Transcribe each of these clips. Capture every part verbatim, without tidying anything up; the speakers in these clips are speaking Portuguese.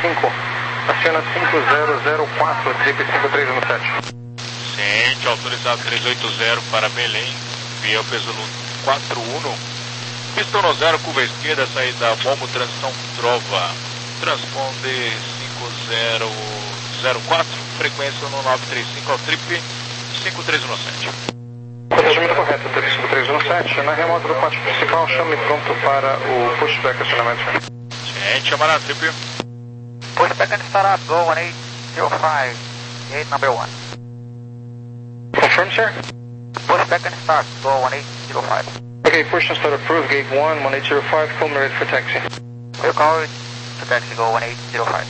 cinco. Aciona cinco zero zero quatro, trip cinco três um sete. Ciente, autorizado trezentos e oitenta para Belém, via peso quatro um. Pistão no zero, curva esquerda, saída Momo, transição Trova. Transponder cinco zero zero quatro, frequência no nove três cinco ao trip cinco três um sete. Procedimento correto, trip cinco três um sete. Na remota do pátio principal, chame pronto para o pushback acionamento. Ciente, chamar na trip. Pushback and start up, go one eight zero five, gate number one. Confirm, sir? Pushback and start, go one eight zero five. Okay, push and start approved, gate one, one eight zero five, call me ready for taxi. We'll call it to taxi, go one eight zero five.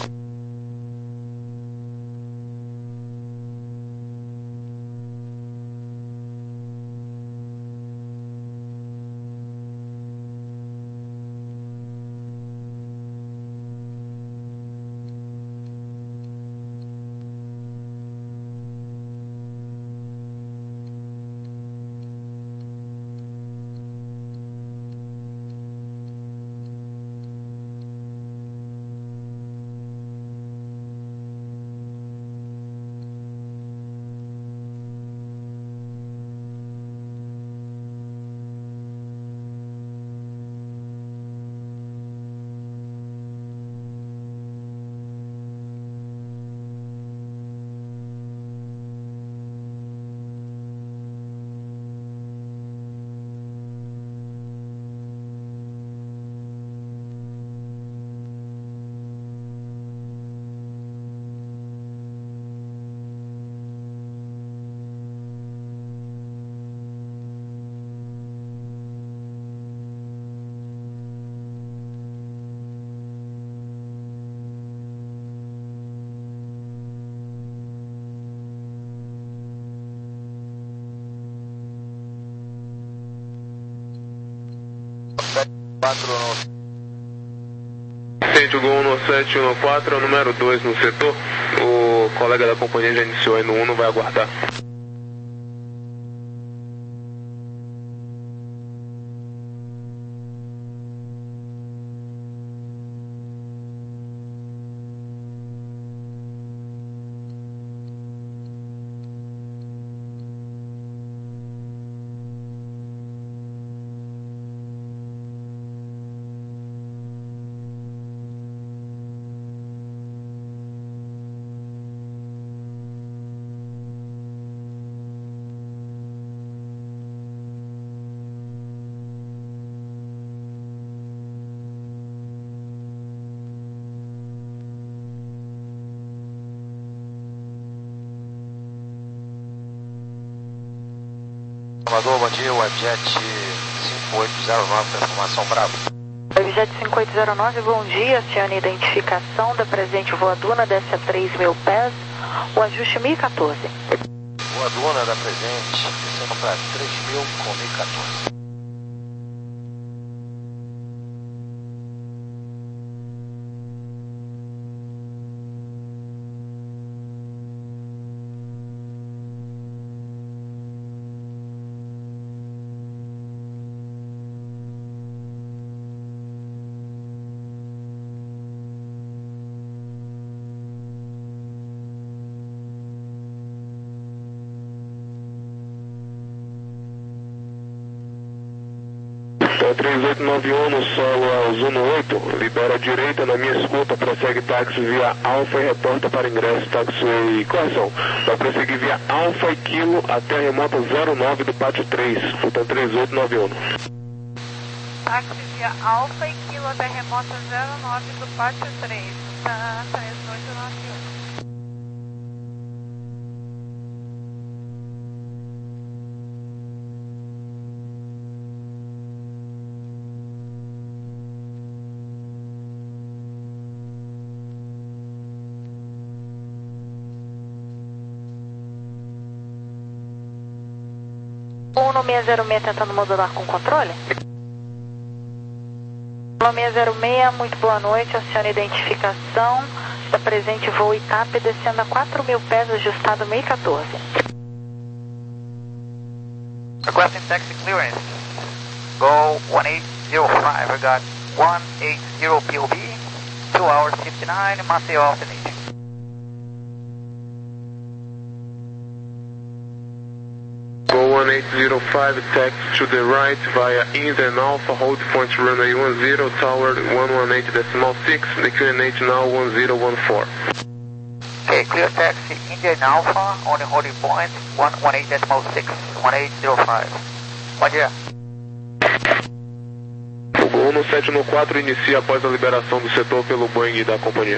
Sente o Gol um sete um quatro, é o número dois no setor. O colega da companhia já iniciou aí no um, não vai aguardar. Salvador, bom dia, Webjet cinco oito zero nove, transformação Bravo. Webjet cinco oito zero nove, bom dia, acione a identificação da presente voaduna, desce a três mil pés, o ajuste mil e quatorze. Voaduna da presente, descendo para três mil com mil e quatorze. três oito nove um no solo ao Zuno oito, libera a direita na minha escuta, prossegue táxi via Alfa e reporta para ingresso taxiway. Correção, vai prosseguir via Alfa e Kilo até a remota zero nove do pátio três, Futan três oito nove um. Táxi via Alfa e Kilo até remota zero nove do pátio três, Futan três oito nove um. um no seis zero seis tentando modular com controle. um no seis zero seis, muito boa noite, acione a identificação. Está presente voo Itap descendo a quatro mil pés, ajustado mil e quatorze. Requesting taxi clearance. Go one eight zero five, I got one eight zero P O B, two hours fifty-nine, Maceió alternate. Go one eight zero five, taxi to the right via Indian Alpha, hold point runway one zero, tower one one eight decimal six, declinate now one zero one four. Okay, clear taxi, Indian Alpha, only holding point one one eight decimal six, one eight zero five. Bom dia. O Gol no sete no quatro inicia após a liberação do setor pelo Boeing da companhia.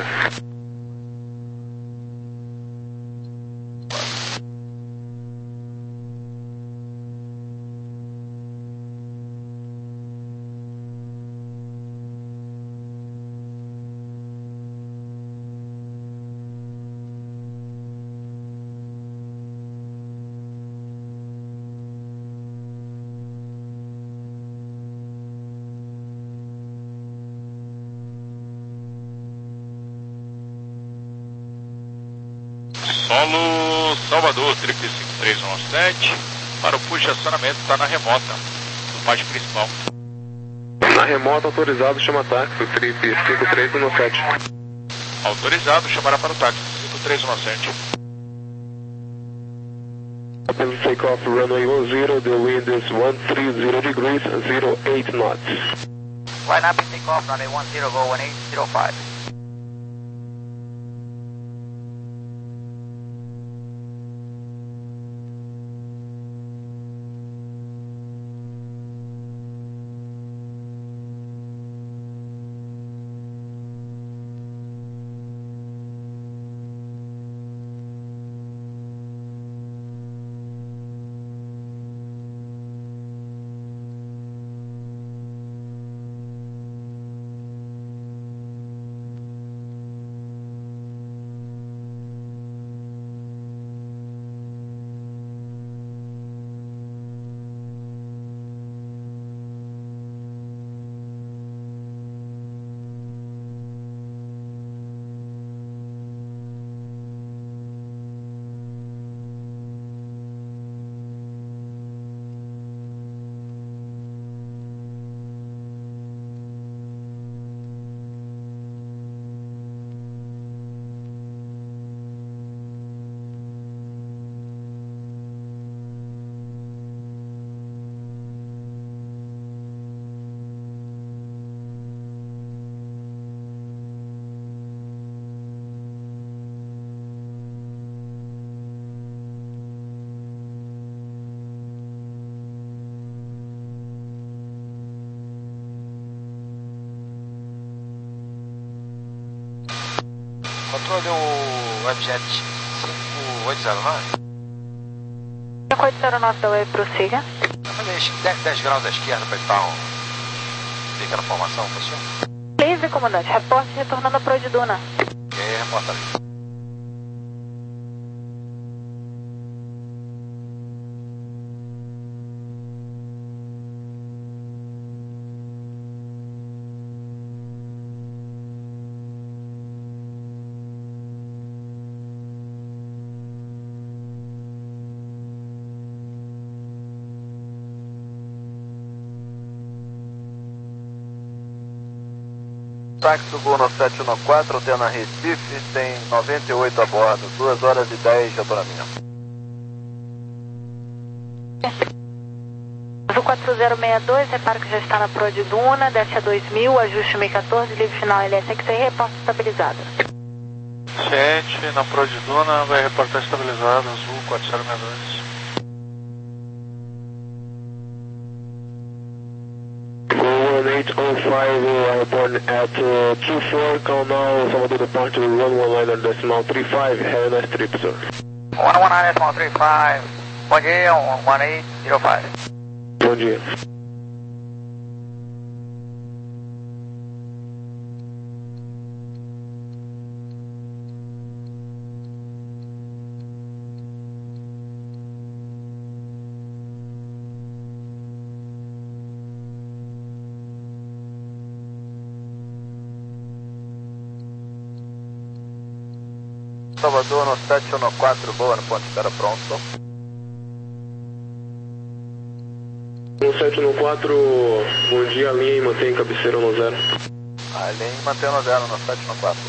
Solo Salvador, triplo cinco três um sete, para o push de acionamento está na remota, no pátio principal. Na remota, autorizado, chama táxi, triplo cinco três um sete. Autorizado, chamará para o táxi, cinco três um sete. Pelo takeoff, runway one zero, the wind is one three zero degrees, zero eight knots. Line up and take off, runway one zero, go one eight zero five. Controle o Webjet cinco oito zero nove. cinco oito zero nove da Web, prossiga. dez, dez graus à esquerda para evitar um... pequena formação, funciona? Please, comandante, reporte retornando para o Duna. E aí, reporta ali. Táxi do Gol no sete um quatro, alterna Recife, tem noventa e oito a bordo, duas horas e dez de abonamento. O quatro zero seis dois, repara que já está na Pro de Duna, desce a dois mil, ajuste mil e quatorze, livre final L S X aí, reporte estabilizado. sete, na Pro de Duna, vai reportar estabilizado, azul quatro zero seis dois. eight oh five, uh, report at uh, two four, call now, Salvador departure, one one nine decimal three five, have a nice trip, sir. one one nine decimal three five, bom dia, one eight zero five. Bom dia. Salvador no sete um quatro, boa no ponto de espera pronto. No sete um quatro, bom dia, linha e mantém cabeceira no zero. Além mantendo zero no sete no quatro.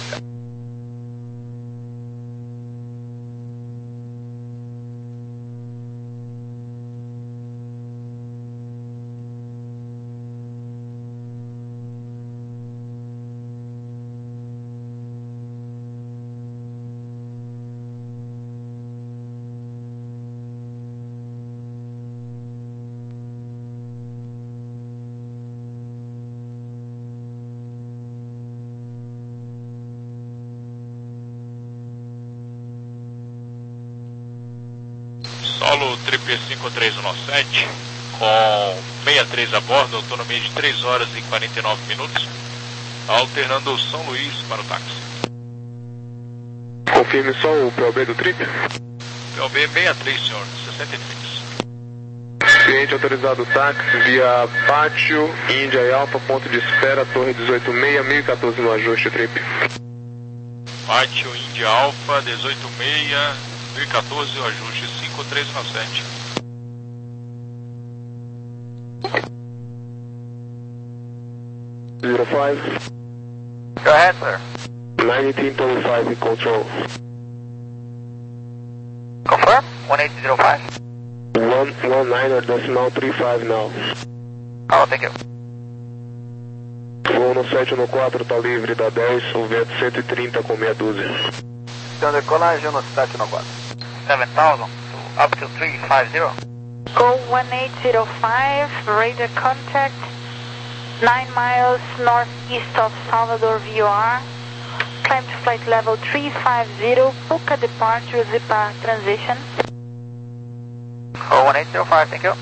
Solo Trip cinco três um sete com sessenta e três a bordo, autonomia de três horas e quarenta e nove minutos, alternando São Luís para o táxi. Confirme só o P O B do trip. P O B sessenta e três, senhor, sessenta e três. Cliente autorizado táxi via Pátio, Índia e Alfa, ponto de espera, Torre dezoito seis, mil e quatorze no ajuste trip. Pátio, Índia Alfa, dezoito seis, mil e quatorze, o ajuste cinco três um sete. zero five. Go ahead, sir. nineteen twenty-five in control. Confirm, one eight zero five. one one nine or decimal three five now. Oh, thank you. Voo no sete no quatro, tá livre da dez, o vento cento e trinta com meia dúzia. Então decolagem no sete no quatro. seven thousand to up to three five zero. Go one eight zero five, radar contact, nine miles northeast of Salvador V O R. Climb to flight level three five zero, Puka departure, Zipa transition. Oh, one eight zero five, thank you.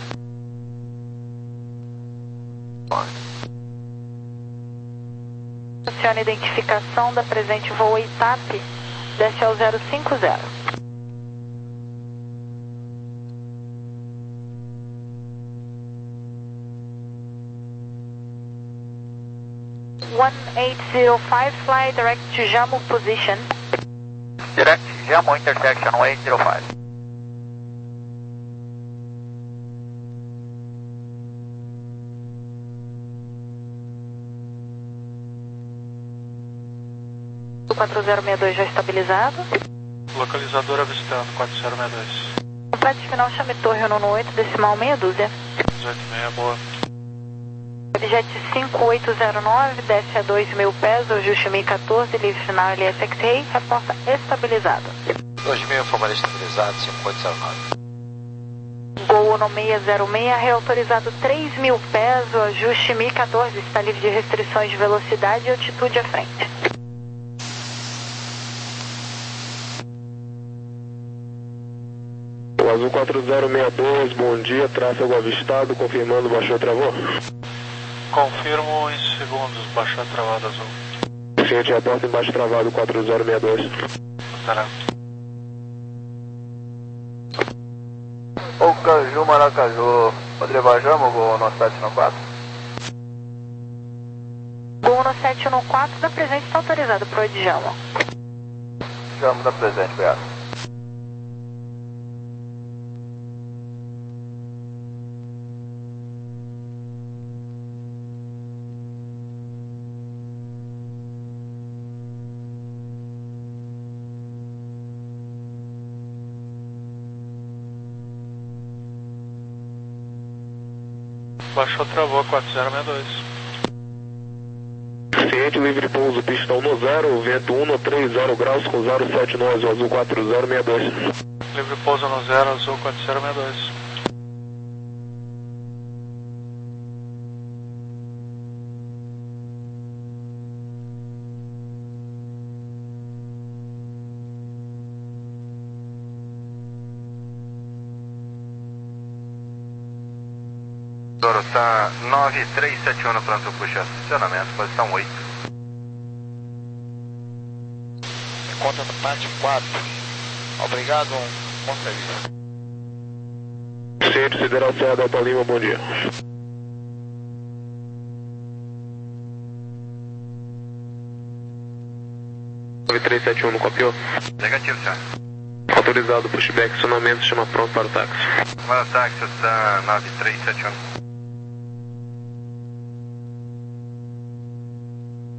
Acione a identificação da presente voo I T A P, desce ao zero cinco zero. one eight zero five, fly direct to Jammu position. Direct Jammu intersection one eight zero five. O quatro zero seis dois já estabilizado. Localizador avistando, quatro zero seis dois. Complete final, chame torre um oito, decimal meia dúzia. dezoito seis, boa. Jet cinco oito zero nove, desce a dois mil pés, ajuste mil e quatorze, livre final L S X Ray, reporta estabilizado. dois mil, formalista estabilizado, cinco oito zero nove. Gol no seis zero seis, reautorizado três mil pés, o ajuste mil e quatorze, está livre de restrições de velocidade e altitude à frente. O Azul quatro zero seis dois, bom dia, tráfego avistado, confirmando, baixou, travou. Confirmo em segundos, baixar travado azul. Cliente, reporta embaixo travado quatro zero seis dois. Estará. O Caju Maracaju, pode levar Jammu ou no sete no quatro? Gol no sete um quatro, da presente está autorizado para o Jammu. Jammu da presente, obrigado. Baixou, travou, quatro zero seis dois. Cliente livre pouso, pistão no zero, vento um no três zero graus com zero sete nove, Azul quatro zero seis dois. Livre pouso no zero, azul quatro zero seis dois. Tá nove três sete um no pronto puxa acionamento, posição oito. Conta da parte quatro. Obrigado, bom serviço. Centro Sideral Serra Delta Lima, bom dia. nove três sete um, não copiou? Negativo, senhor. Autorizado, pushback, acionamento, chama pronto para o táxi. Para o táxi, tá nove três sete um.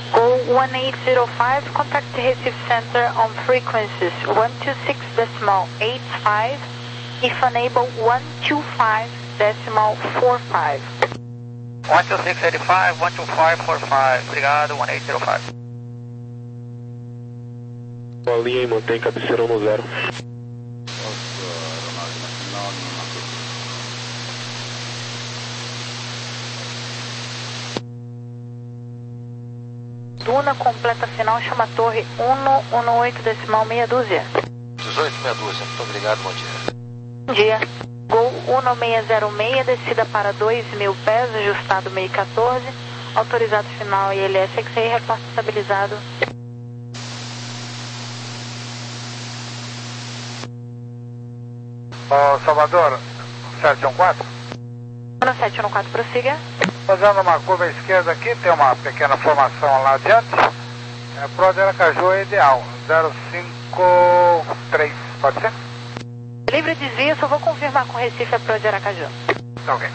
Go one eight zero five, contact the Recife Center on frequencies one two six decimal eight five, if unable one two five decimal four five. one two six eight five, one two five four five, obrigado, one eight zero five. Boa linha e mantém cabeceirão no zero. Duna completa final, chama torre um um oito decimal meia dúzia. dezoito meia dúzia, muito obrigado, bom dia. Bom dia. Gol um seis zero seis, descida para dois mil pés, ajustado meio quatorze, autorizado final I L S X-Ray, reporte estabilizado. Ó, Salvador, sete um quatro. No sete um quatro, prossiga. Fazendo uma curva à esquerda aqui, tem uma pequena formação lá adiante. É, Pro de Aracaju é ideal, zero cinco três, pode ser? Livre desvio, só vou confirmar com o Recife a Pro de Aracaju. Tá ok.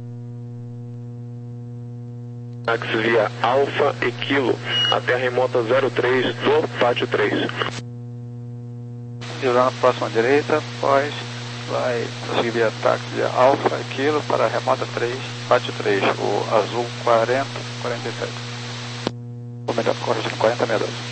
Táxi via Alfa e Kilo, até a remota zero três do pátio três. Virando a próxima direita, pós, vai prosseguir via táxi via Alfa e Kilo para a remota três, pátio três, o azul quarenta, quarenta e sete. Ou melhor, corrigindo, quarenta meia dúzia.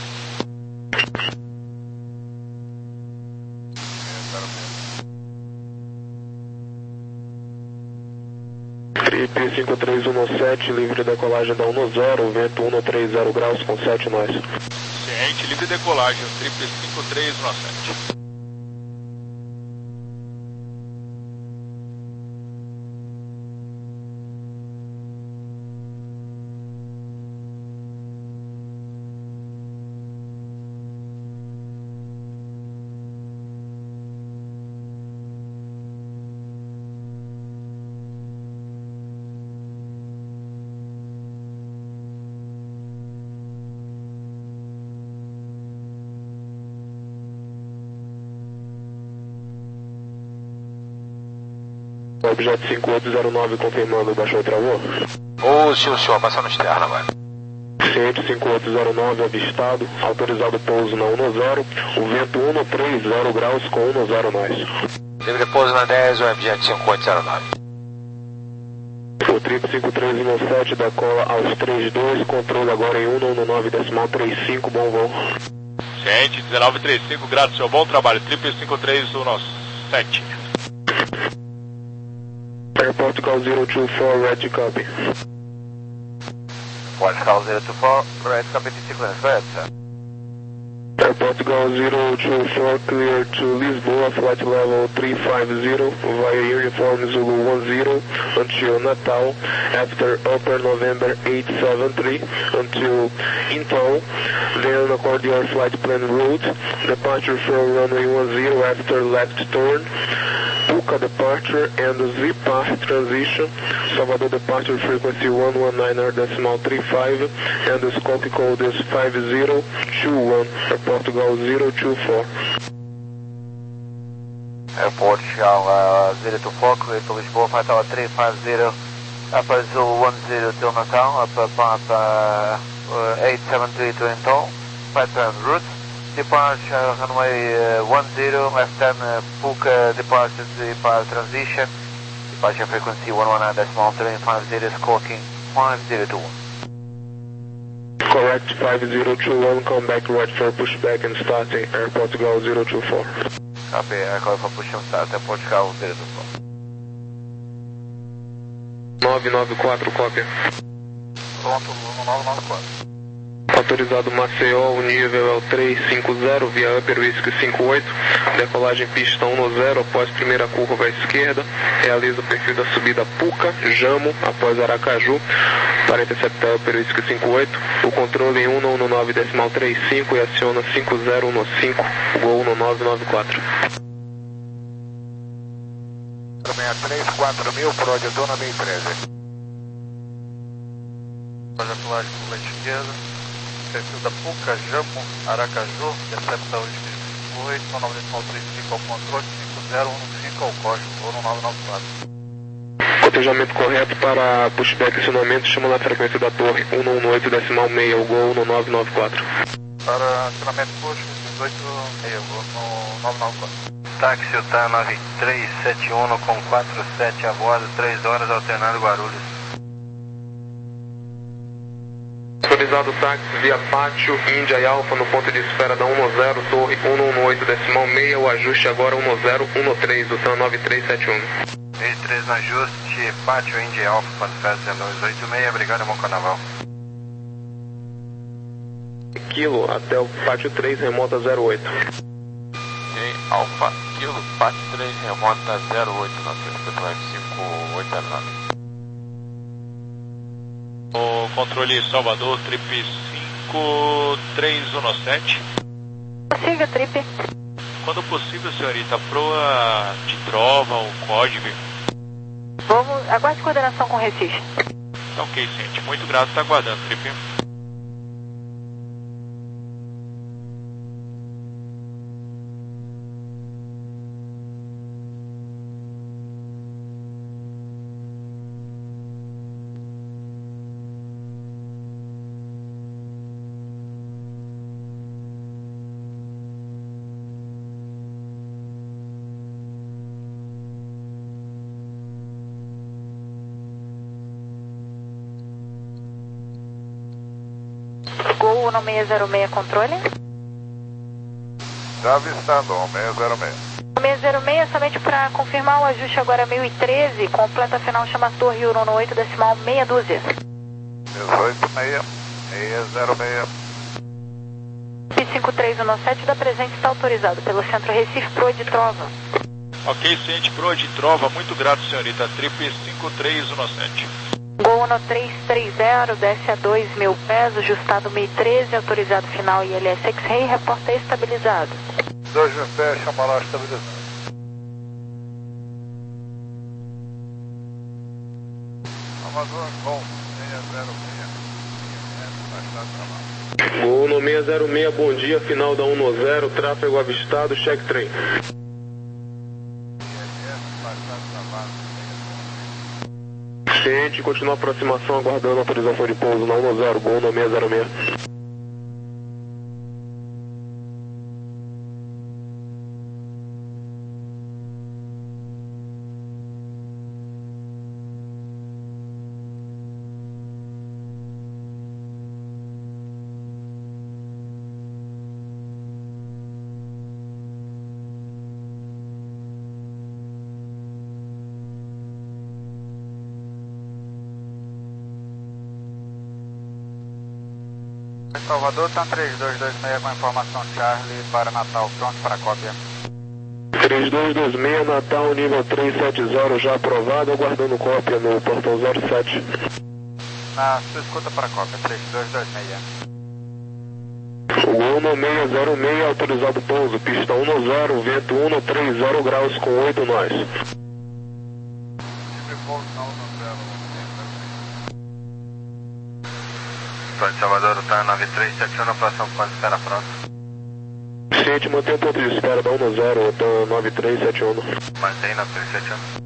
Trip cinco três um sete, livre decolagem da um zero, vento um trinta graus com sete nós. Ciente, livre decolagem, Trip cinco três um sete. Objeto cinco oito zero nove confirmando, baixou o travou. Ô, senhor, senhor, passando externo agora. Ciente cinco oito zero nove avistado, autorizado pouso na um zero, o vento um trinta graus com um zero nós. Livre pouso na dez, o objeto cinco oito zero nove. O Trip cinco três um sete da cola aos trinta e dois, controle agora em um nove decimal trinta e cinco, bom voo. Ciente, dezenove trinta e cinco graus, seu bom trabalho, Trip cinco três um sete. Air Portugal zero two four, red copy. Portugal zero two four, red copy de sequence, red, sir. Air Portugal zero two four, clear to Lisboa, flight level three five zero, via uniform Zulu one zero, until Natal, after Upper November eight seven three, until Intão, then according to your flight plan route, departure from runway one zero after left turn, Puca departure and Z-Path transition, Salvador departure frequency one one nine decimal three five, and the scope code is five zero two one, Air Portugal zero two four. Air Portugal uh, zero two four, clear to Lisboa, flight level three five zero, Upper Zulu one zero till Natal, Upper Path uh, uh, eight seven three to Intão, flight plan route. Departure runway uh, one zero, left turn uh, Puca departure Z-Path transition, departure frequency one one nine decimal three five zero, squawking five zero two one. Correct, five zero two one, come back right for pushback and starting, Air Portugal zero two four. Copy, Air for push and start, Air Portugal zero two four. nove nove quatro, cópia. Pronto, nove nove quatro. Autorizado Maceió, o nível é o três cinco zero, via Upper Whisky cinco oito, decolagem pista um zero, após primeira curva à esquerda, realiza o perfil da subida Puca, Jamo, após Aracaju, para interceptar Upper Whisky cinco oito, o controle em um nove decimal trinta e cinco e aciona cinco zero um cinco, Gol no nove nove quatro. seis três quatro mil, Pro de Dona bem treze. Projetulagem por lente esquerda, perfil da Puca, Jamo, Aracaju, recepta hoje cinco oito, nove decimal trinta e cinco ao controle, cinco zero um cinco ao código, voo no nove nove quatro. despejamento correto para pushback acionamento, chama na frequência da torre um um oito decimal seis, o gol no nove nove quatro. Para acionamento push, dezoito seis, gol no nove nove quatro. Táxi U T A nove três sete um com quatro sete a bordo, três horas alternando Guarulhos. Autorizado táxi via Pátio, Índia e Alfa no ponto de esfera da um zero, torre um um oito decimal seis, o ajuste agora um zero um três, U T A nove três sete um. vinte e três no ajuste, Pátio, Índia e Alfa, ponto de esfera dois oito seis, obrigado, bom carnaval. Kilo até o Pátio três, remota zero oito. Alfa, Kilo, Pátio três, remota zero oito, nove três cinco oito zero nove. O controle Salvador, trip cinco três um sete. Siga, trip. Quando possível, senhorita, proa de trova ou código. Vamos, aguarde coordenação com Recife. Tá ok, gente. Muito grato, tá aguardando, trip. Gol no seis zero seis, controle. Já avistando, seis zero seis. seis zero seis, somente para confirmar o ajuste agora mil e treze, completa final chama torre um um oito decimal meia dúzia. dezoito seis, seis zero seis. cinco três um sete da presente está autorizado pelo Centro Recife Proa de Trova. Ok, ciente, proa de trova, muito grato, senhorita, trip cinco três um sete. Gol no três três zero, desce a dois mil pés, ajustado mil e treze, autorizado final I L S X-Ray, reporta estabilizado. dois mil pés, chama lá estabilizado. Amador, gol, seis zero seis. Gol no seis zero seis, bom dia, final da um zero, tráfego avistado, check trem. Ciente, continua a aproximação, aguardando autorização de pouso na um zero, gol no seis zero seis. Salvador, TAM três dois dois seis com informação Charlie para Natal, pronto para cópia. três dois dois seis, Natal, nível três sete zero, já aprovado, aguardando cópia no portão zero sete. Na sua escuta para cópia, três dois dois seis. Gol no seis zero seis, autorizado pouso, pista um zero, vento um três zero graus com oito nós. Pronto, Salvador, TAM nove três sete um, próximo ponto de espera pronto. Ciente, mantém o ponto de espera da um zero, TAM nove três sete um. Mantém nove três sete um.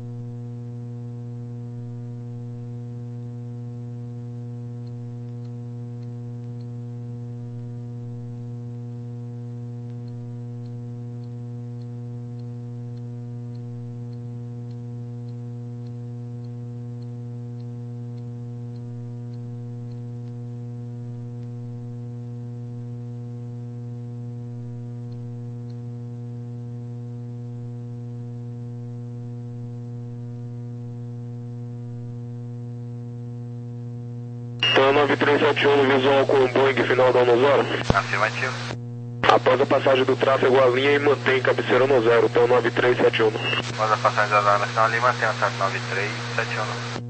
TAM nove três sete um, visual com Boeing final da um zero. Afirmativo. Após a passagem do tráfego, alinha e mantém cabeceira no zero, TAM nove três sete um. Após a passagem da alarme nacional ali, mantém o TAM nove três sete um.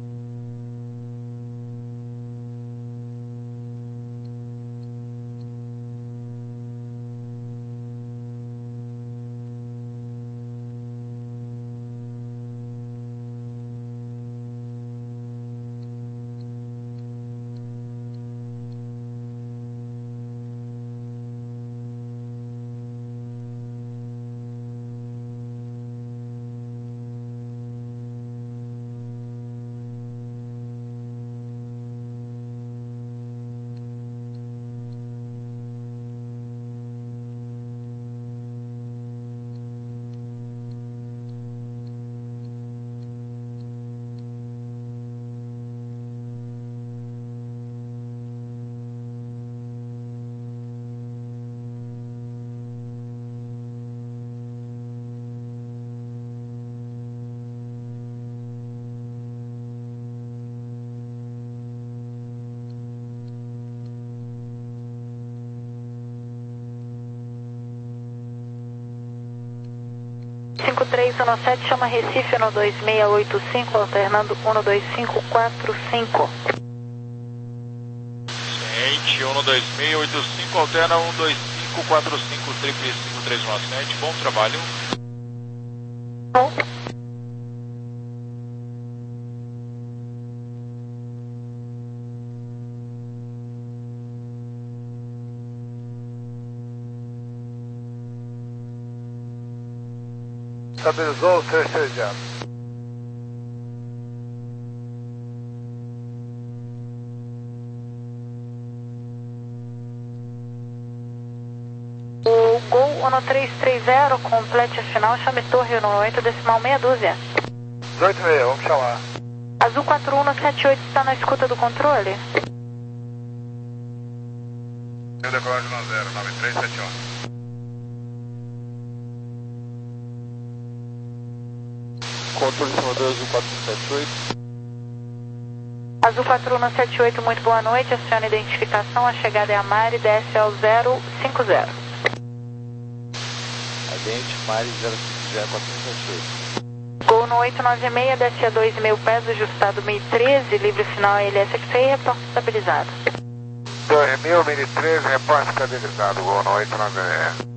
cinco três um sete, chama Recife um dois seis oito cinco, alternando um dois cinco quatro cinco. Ciente, um dois seis oito cinco, alterna um dois cinco quatro cinco, triple cinco três um sete, bom trabalho. Bom. Estabilizou o três três zero. O Gol um três três zero, complete a final, chame Torre um oito, decimal meia dúzia. dezoito e meia, vamos chamar. Azul quatro um sete oito, está na escuta do controle? Eu decolagem no zero, nove três sete um. Controle Salvador Azul quatro um sete oito. Azul quatro um sete oito, muito boa noite, aciona a identificação, a chegada é a Mari, desce ao zero cinco zero. Agente Mari zero cinco zero quatro um sete oito. Gol no oito nove seis, desce a dois e meio pés, ajustado mil e treze, livre sinal L S X A, reporte estabilizado. dois mil, mil e treze, reporte estabilizado, Gol no oito nove seis.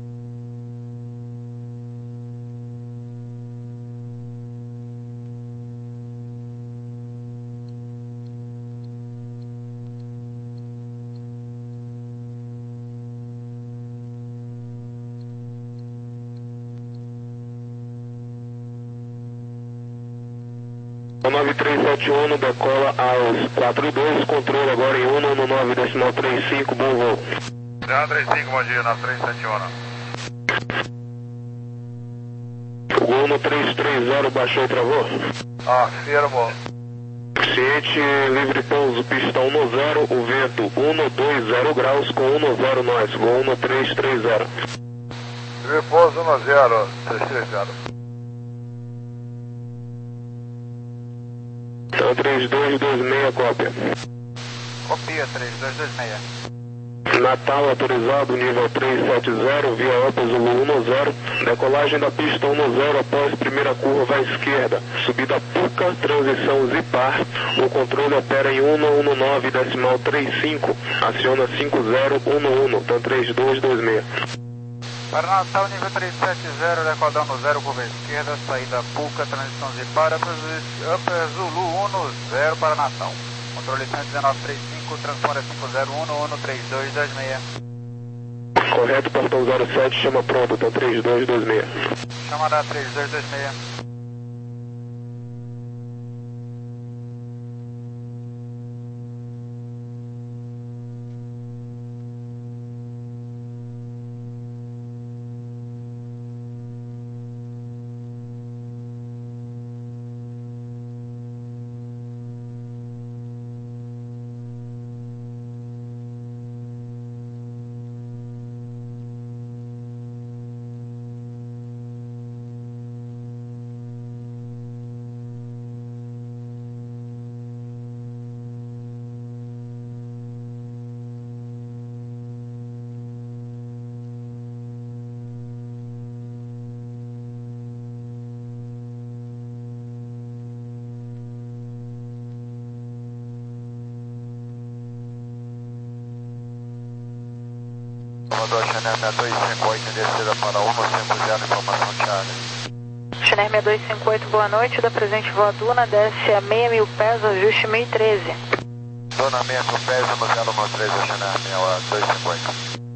nove três sete um, decola aos quatro dois, controle agora em um um nove decimal trinta e cinco, bom voo. zero três cinco, bom dia, nove três sete um. O Gol no três três zero baixou e travou. Ah, firmo. Ciente, livre pouso, pistão no zero, o vento um dois zero graus com um zero nós, Gol no três três zero. Livre pouso um zero, três três zero. Então três dois dois seis, cópia. Copia, três dois dois seis. Natal autorizado, nível três sete zero, via Opel Zulu um zero, decolagem da pista um zero após primeira curva à esquerda, subida Puca, transição Zipar, o controle opera em um um nove decimal trinta e cinco, aciona cinco zero um um, então três dois dois seis. Para Natal, nível três sete zero, decodando zero, curva esquerda, saída Puca, transição Zipar, Upper Zulu um zero para Natal. Controle cento e dezenove trinta e cinco, transponder cinco zero um um, três dois dois seis. Correto, portão zero sete, chama pronto, então três dois dois seis. Chamada três dois dois seis. Comandou Chanel seis dois cinco oito, descida para um cinco zero, informação Charlie. Chanel seis dois cinco oito, boa noite, da presente voa Duna, desce a meia mil pés, ajuste mil e treze. Dona meia mil pés, no zero um três, Chanel seis dois cinco oito.